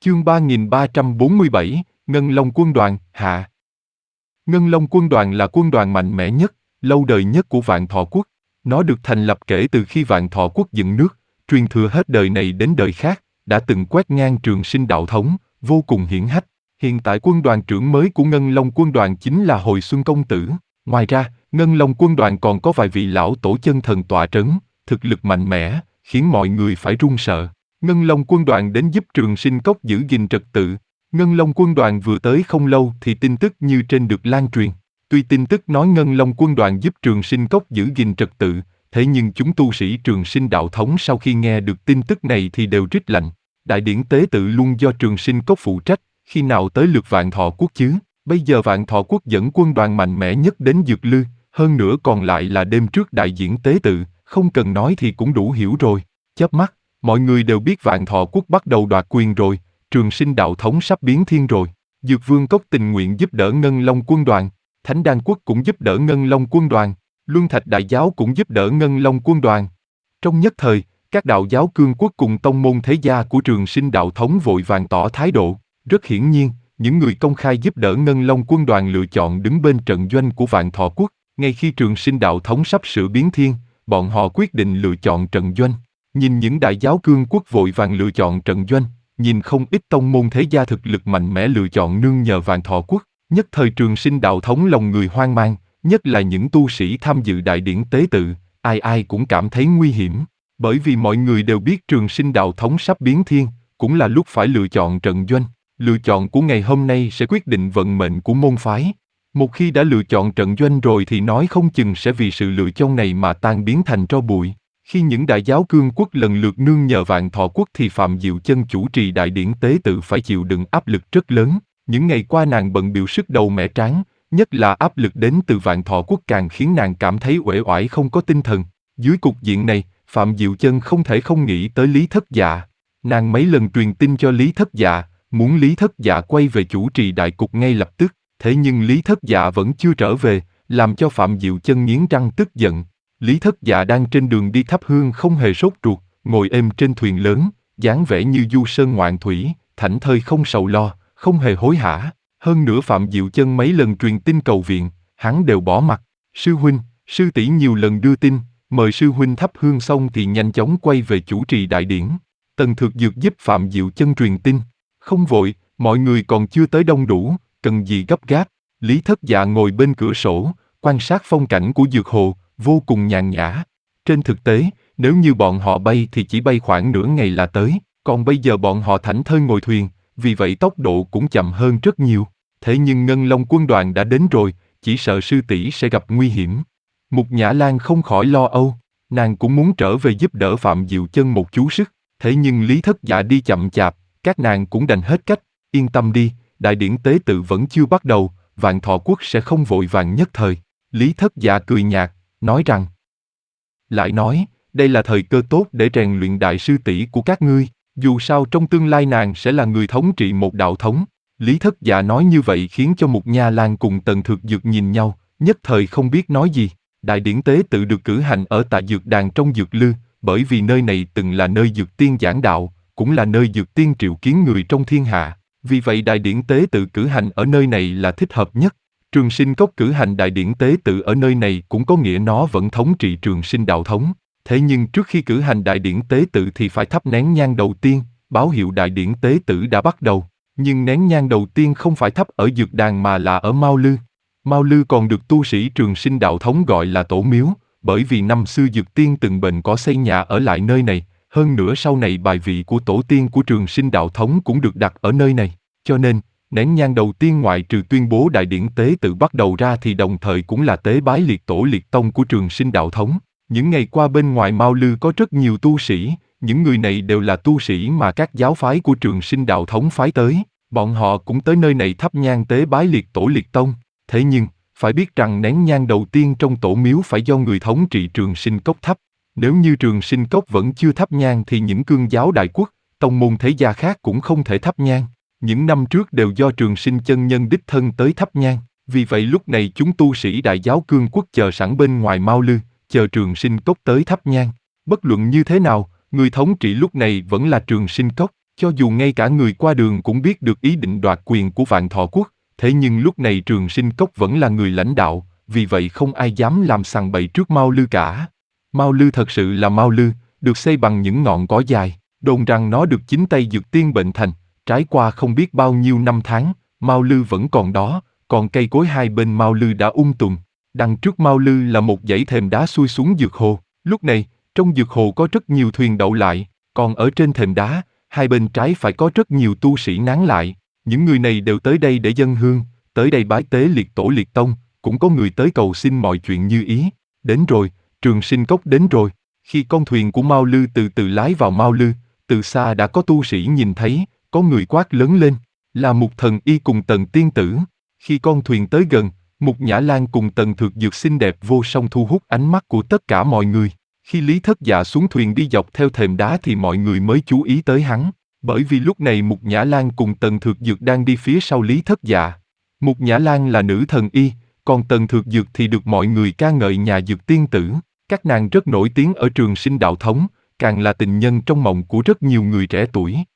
Chương 3347, Ngân Long Quân đoàn, hạ. Ngân Long Quân đoàn là quân đoàn mạnh mẽ nhất, lâu đời nhất của Vạn Thọ Quốc. Nó được thành lập kể từ khi Vạn Thọ Quốc dựng nước, truyền thừa hết đời này đến đời khác, đã từng quét ngang Trường Sinh đạo thống, vô cùng hiển hách. Hiện tại quân đoàn trưởng mới của Ngân Long Quân đoàn chính là Hồi Xuân Công Tử. Ngoài ra, Ngân Long Quân đoàn còn có vài vị lão tổ chân thần tọa trấn, thực lực mạnh mẽ, khiến mọi người phải run sợ. Ngân Long Quân đoàn đến giúp Trường Sinh Cốc giữ gìn trật tự. Ngân Long Quân đoàn vừa tới không lâu thì tin tức như trên được lan truyền. Tuy tin tức nói Ngân Long Quân đoàn giúp Trường Sinh Cốc giữ gìn trật tự, thế nhưng chúng tu sĩ Trường Sinh đạo thống sau khi nghe được tin tức này thì đều rít lạnh. Đại điển tế tự luôn do Trường Sinh Cốc phụ trách, khi nào tới lượt Vạn Thọ Quốc chứ? Bây giờ Vạn Thọ Quốc dẫn quân đoàn mạnh mẽ nhất đến Dược Lư, hơn nữa còn lại là đêm trước đại diễn tế tự, không cần nói thì cũng đủ hiểu rồi. Chớp mắt, mọi người đều biết Vạn Thọ Quốc bắt đầu đoạt quyền rồi, Trường Sinh đạo thống sắp biến thiên rồi. Dược Vương Cốc tình nguyện giúp đỡ Ngân Long Quân đoàn, Thánh Đan Quốc cũng giúp đỡ Ngân Long Quân đoàn, Luân Thạch Đại Giáo cũng giúp đỡ Ngân Long Quân đoàn. Trong nhất thời, các đạo giáo cương quốc cùng tông môn thế gia của Trường Sinh đạo thống vội vàng tỏ thái độ. Rất hiển nhiên, những người công khai giúp đỡ Ngân Long Quân đoàn lựa chọn đứng bên trận doanh của Vạn Thọ Quốc. Ngay khi Trường Sinh đạo thống sắp sửa biến thiên, bọn họ quyết định lựa chọn trận doanh. Nhìn những đại giáo cương quốc vội vàng lựa chọn trận doanh, nhìn không ít tông môn thế gia thực lực mạnh mẽ lựa chọn nương nhờ Vạn Thọ Quốc, nhất thời Trường Sinh đạo thống lòng người hoang mang, nhất là những tu sĩ tham dự đại điển tế tự, ai ai cũng cảm thấy nguy hiểm, bởi vì mọi người đều biết Trường Sinh đạo thống sắp biến thiên, cũng là lúc phải lựa chọn trận doanh. Lựa chọn của ngày hôm nay sẽ quyết định vận mệnh của môn phái. Một khi đã lựa chọn trận doanh rồi thì nói không chừng sẽ vì sự lựa chọn này mà tan biến thành tro bụi. Khi những đại giáo cương quốc lần lượt nương nhờ Vạn Thọ Quốc thì Phạm Diệu Chân chủ trì đại điển tế tự phải chịu đựng áp lực rất lớn. Những ngày qua nàng bận bịu sức đầu mẻ trán, nhất là áp lực đến từ Vạn Thọ Quốc càng khiến nàng cảm thấy uể oải không có tinh thần. Dưới cục diện này, Phạm Diệu Chân không thể không nghĩ tới Lý Thất Dạ. Nàng mấy lần truyền tin cho Lý Thất Dạ, muốn Lý Thất Dạ quay về chủ trì đại cục ngay lập tức, thế nhưng Lý Thất Dạ vẫn chưa trở về, làm cho Phạm Diệu Chân nghiến răng tức giận. Lý Thất Dạ đang trên đường đi thắp hương không hề sốt ruột, ngồi êm trên thuyền lớn, dáng vẻ như du sơn ngoạn thủy, thảnh thơi không sầu lo, không hề hối hả. Hơn nữa Phạm Diệu Chân mấy lần truyền tin cầu viện, hắn đều bỏ mặc. Sư huynh, sư tỷ nhiều lần đưa tin, mời sư huynh thắp hương xong thì nhanh chóng quay về chủ trì đại điển. Tần Thược Dược giúp Phạm Diệu Chân truyền tin. Không vội, mọi người còn chưa tới đông đủ, cần gì gấp gáp. Lý Thất Dạ ngồi bên cửa sổ, quan sát phong cảnh của Dược Hồ, vô cùng nhàn nhã. Trên thực tế, nếu như bọn họ bay thì chỉ bay khoảng nửa ngày là tới, còn bây giờ bọn họ thảnh thơi ngồi thuyền, vì vậy tốc độ cũng chậm hơn rất nhiều. Thế nhưng Ngân Long Quân đoàn đã đến rồi, chỉ sợ sư tỷ sẽ gặp nguy hiểm. Mục Nhã Lan không khỏi lo âu, nàng cũng muốn trở về giúp đỡ Phạm Diệu Chân một chú sức, thế nhưng Lý Thất Dạ đi chậm chạp, các nàng cũng đành hết cách. Yên tâm đi, đại điển tế tự vẫn chưa bắt đầu, Vạn Thọ Quốc sẽ không vội vàng nhất thời. Lý Thất Dạ cười nhạt, nói rằng, lại nói, đây là thời cơ tốt để rèn luyện đại sư tỷ của các ngươi, dù sao trong tương lai nàng sẽ là người thống trị một đạo thống. Lý Thất Dạ nói như vậy khiến cho Mục Nha Lan cùng Tần Thược Dược nhìn nhau, nhất thời không biết nói gì. Đại điển tế tự được cử hành ở tại Dược Đàn trong Dược Lư, bởi vì nơi này từng là nơi Dược Tiên giảng đạo, cũng là nơi Dược Tiên triệu kiến người trong thiên hạ. Vì vậy đại điển tế tự cử hành ở nơi này là thích hợp nhất. Trường Sinh Cốc cử hành đại điển tế tự ở nơi này cũng có nghĩa nó vẫn thống trị Trường Sinh đạo thống. Thế nhưng trước khi cử hành đại điển tế tự thì phải thắp nén nhang đầu tiên, báo hiệu đại điển tế tự đã bắt đầu. Nhưng nén nhang đầu tiên không phải thắp ở Dược Đàn mà là ở Mao Lư. Mao Lư còn được tu sĩ Trường Sinh đạo thống gọi là tổ miếu, bởi vì năm xưa Dược Tiên từng bền có xây nhà ở lại nơi này. Hơn nữa sau này bài vị của tổ tiên của Trường Sinh đạo thống cũng được đặt ở nơi này. Cho nên, nén nhang đầu tiên ngoại trừ tuyên bố đại điển tế tự bắt đầu ra thì đồng thời cũng là tế bái liệt tổ liệt tông của Trường Sinh đạo thống. Những ngày qua bên ngoài Mao Lư có rất nhiều tu sĩ, những người này đều là tu sĩ mà các giáo phái của Trường Sinh đạo thống phái tới. Bọn họ cũng tới nơi này thắp nhang tế bái liệt tổ liệt tông. Thế nhưng, phải biết rằng nén nhang đầu tiên trong tổ miếu phải do người thống trị Trường Sinh Cốc thắp. Nếu như Trường Sinh Cốc vẫn chưa thắp nhang thì những cương giáo đại quốc, tông môn thế gia khác cũng không thể thắp nhang. Những năm trước đều do Trường Sinh chân nhân đích thân tới thắp nhang. Vì vậy lúc này chúng tu sĩ đại giáo cương quốc chờ sẵn bên ngoài Mao Lư, chờ Trường Sinh Cốc tới thắp nhang. Bất luận như thế nào, người thống trị lúc này vẫn là Trường Sinh Cốc. Cho dù ngay cả người qua đường cũng biết được ý định đoạt quyền của Vạn Thọ Quốc, thế nhưng lúc này Trường Sinh Cốc vẫn là người lãnh đạo, vì vậy không ai dám làm sằng bậy trước Mao Lư cả. Mao Lư thật sự là Mao Lư, được xây bằng những ngọn cỏ dài, đồn rằng nó được chính tay dược tiên bệnh thành, trải qua không biết bao nhiêu năm tháng, Mao Lư vẫn còn đó, còn cây cối hai bên Mao Lư đã tùm. Đằng trước Mao Lư là một dãy thềm đá xuôi xuống dược hồ, lúc này, trong dược hồ có rất nhiều thuyền đậu lại, còn ở trên thềm đá, hai bên trái phải có rất nhiều tu sĩ nán lại, những người này đều tới đây để dâng hương, tới đây bái tế liệt tổ liệt tông, cũng có người tới cầu xin mọi chuyện như ý. Đến rồi, Trường Sinh Cốc đến rồi. Khi con thuyền của Mao Lư từ từ lái vào Mao Lư, từ xa đã có tu sĩ nhìn thấy, có người quát lớn lên, là Mục Thần Y cùng Tần Tiên Tử. Khi con thuyền tới gần, Mục Nhã Lan cùng Tần Thược Dược xinh đẹp vô song thu hút ánh mắt của tất cả mọi người. Khi Lý Thất Dạ xuống thuyền đi dọc theo thềm đá thì mọi người mới chú ý tới hắn, bởi vì lúc này Mục Nhã Lan cùng Tần Thược Dược đang đi phía sau Lý Thất Dạ. Mục Nhã Lan là nữ thần y, còn Tần Thược Dược thì được mọi người ca ngợi nhà dược tiên tử. Các nàng rất nổi tiếng ở Trường Sinh đạo thống, càng là tình nhân trong mộng của rất nhiều người trẻ tuổi.